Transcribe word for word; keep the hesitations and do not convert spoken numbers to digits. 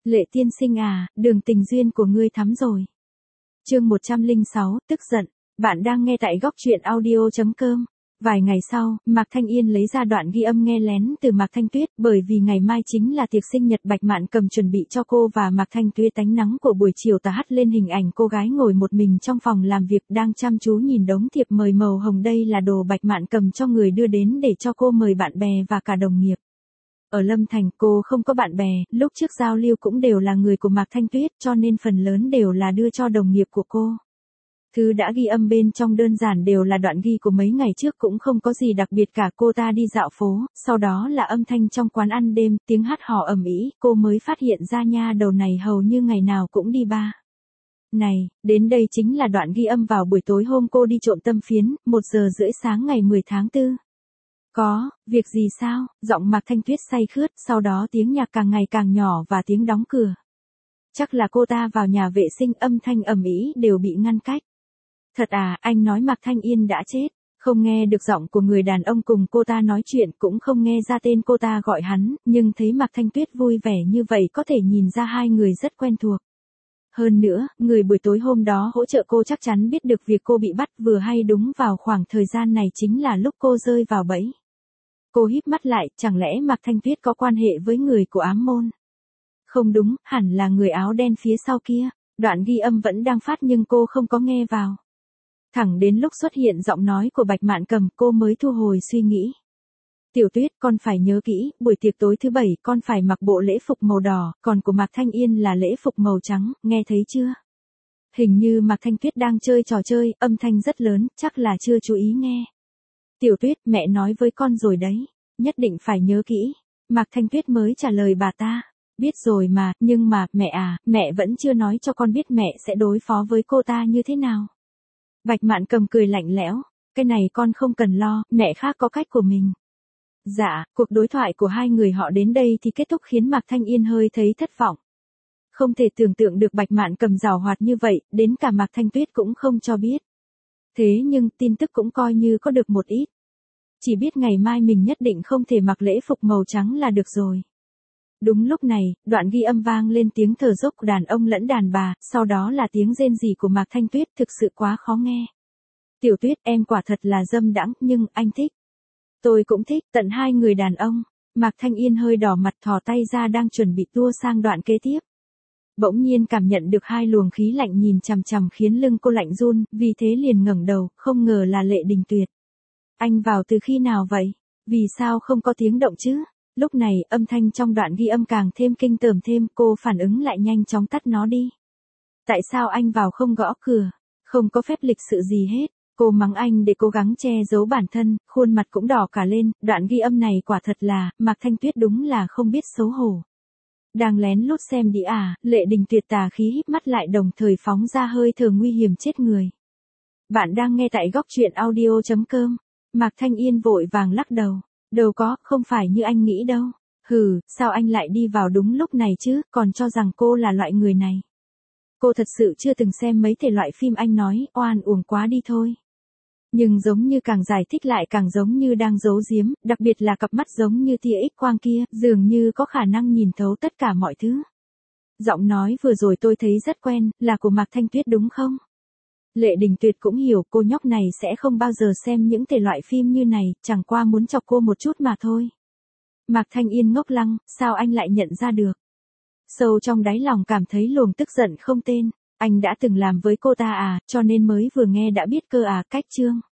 Lệ tiên sinh à, đường tình duyên của ngươi thắm rồi. Chương một trăm lẻ sáu, tức giận. Bạn đang nghe tại góc truyện audio chấm com. Vài ngày sau, Mạc Thanh Yên lấy ra đoạn ghi âm nghe lén từ Mạc Thanh Tuyết, bởi vì ngày mai chính là tiệc sinh nhật Bạch Mạn Cầm chuẩn bị cho cô và Mạc Thanh Tuyết. Ánh nắng của buổi chiều tà hắt lên hình ảnh cô gái ngồi một mình trong phòng làm việc đang chăm chú nhìn đống thiệp mời màu hồng. Đây là đồ Bạch Mạn Cầm cho người đưa đến để cho cô mời bạn bè và cả đồng nghiệp. Ở Lâm Thành cô không có bạn bè, lúc trước giao lưu cũng đều là người của Mạc Thanh Tuyết cho nên phần lớn đều là đưa cho đồng nghiệp của cô. Thứ đã ghi âm bên trong đơn giản đều là đoạn ghi của mấy ngày trước, cũng không có gì đặc biệt cả. Cô ta đi dạo phố, sau đó là âm thanh trong quán ăn đêm, tiếng hát hò ầm ĩ, cô mới phát hiện ra nha đầu này hầu như ngày nào cũng đi ba. Này, đến đây chính là đoạn ghi âm vào buổi tối hôm cô đi trộm tâm phiến, một giờ rưỡi sáng ngày mười tháng tư. Có, việc gì sao? Giọng Mạc Thanh Tuyết say khướt, sau đó tiếng nhạc càng ngày càng nhỏ và tiếng đóng cửa. Chắc là cô ta vào nhà vệ sinh, âm thanh ầm ĩ đều bị ngăn cách. Thật à, anh nói Mạc Thanh Yên đã chết, không nghe được giọng của người đàn ông cùng cô ta nói chuyện, cũng không nghe ra tên cô ta gọi hắn, nhưng thấy Mạc Thanh Tuyết vui vẻ như vậy có thể nhìn ra hai người rất quen thuộc. Hơn nữa, người buổi tối hôm đó hỗ trợ cô chắc chắn biết được việc cô bị bắt, vừa hay đúng vào khoảng thời gian này chính là lúc cô rơi vào bẫy. Cô híp mắt lại, chẳng lẽ Mạc Thanh Tuyết có quan hệ với người của ám môn? Không đúng, hẳn là người áo đen phía sau kia. Đoạn ghi âm vẫn đang phát nhưng cô không có nghe vào. Thẳng đến lúc xuất hiện giọng nói của Bạch Mạn Cầm, cô mới thu hồi suy nghĩ. Tiểu Tuyết, con phải nhớ kỹ, buổi tiệc tối thứ bảy con phải mặc bộ lễ phục màu đỏ, còn của Mạc Thanh Yên là lễ phục màu trắng, nghe thấy chưa? Hình như Mạc Thanh Tuyết đang chơi trò chơi, âm thanh rất lớn, chắc là chưa chú ý nghe. Tiểu Tuyết, mẹ nói với con rồi đấy, nhất định phải nhớ kỹ. Mạc Thanh Tuyết mới trả lời bà ta. Biết rồi mà, nhưng mà, mẹ à, mẹ vẫn chưa nói cho con biết mẹ sẽ đối phó với cô ta như thế nào. Bạch Mạn Cầm cười lạnh lẽo, cái này con không cần lo, mẹ khác có cách của mình. Dạ, cuộc đối thoại của hai người họ đến đây thì kết thúc khiến Mạc Thanh Yên hơi thấy thất vọng. Không thể tưởng tượng được Bạch Mạn Cầm giàu hoạt như vậy, đến cả Mạc Thanh Tuyết cũng không cho biết. Thế nhưng tin tức cũng coi như có được một ít. Chỉ biết ngày mai mình nhất định không thể mặc lễ phục màu trắng là được rồi. Đúng lúc này, đoạn ghi âm vang lên tiếng thở dốc của đàn ông lẫn đàn bà, sau đó là tiếng rên rỉ của Mạc Thanh Tuyết, thực sự quá khó nghe. Tiểu Tuyết, em quả thật là dâm đãng, nhưng anh thích. Tôi cũng thích, tận hai người đàn ông. Mạc Thanh Yên hơi đỏ mặt thò tay ra đang chuẩn bị tua sang đoạn kế tiếp. Bỗng nhiên cảm nhận được hai luồng khí lạnh nhìn chằm chằm khiến lưng cô lạnh run, vì thế liền ngẩng đầu, không ngờ là Lệ Đình Tuyệt. Anh vào từ khi nào vậy? Vì sao không có tiếng động chứ? Lúc này, âm thanh trong đoạn ghi âm càng thêm kinh tởm thêm, cô phản ứng lại nhanh chóng tắt nó đi. Tại sao anh vào không gõ cửa? Không có phép lịch sự gì hết. Cô mắng anh để cố gắng che giấu bản thân, khuôn mặt cũng đỏ cả lên, đoạn ghi âm này quả thật là, Mạc Thanh Tuyết đúng là không biết xấu hổ. Đang lén lút xem đi à, Lệ Đình Tuyệt tà khí híp mắt lại đồng thời phóng ra hơi thở nguy hiểm chết người. Bạn đang nghe tại góc truyện audio chấm com. Mạc Thanh Yên vội vàng lắc đầu. Đâu có, không phải như anh nghĩ đâu. Hừ, sao anh lại đi vào đúng lúc này chứ, còn cho rằng cô là loại người này. Cô thật sự chưa từng xem mấy thể loại phim anh nói, oan uổng quá đi thôi. Nhưng giống như càng giải thích lại càng giống như đang giấu giếm, đặc biệt là cặp mắt giống như tia X quang kia, dường như có khả năng nhìn thấu tất cả mọi thứ. Giọng nói vừa rồi tôi thấy rất quen, là của Mạc Thanh Tuyết đúng không? Lệ Đình Tuyệt cũng hiểu cô nhóc này sẽ không bao giờ xem những thể loại phim như này, chẳng qua muốn chọc cô một chút mà thôi. Mạc Thanh Yên ngốc lăng, sao anh lại nhận ra được? Sâu trong đáy lòng cảm thấy luồng tức giận không tên, anh đã từng làm với cô ta à, cho nên mới vừa nghe đã biết cơ à, cách chương.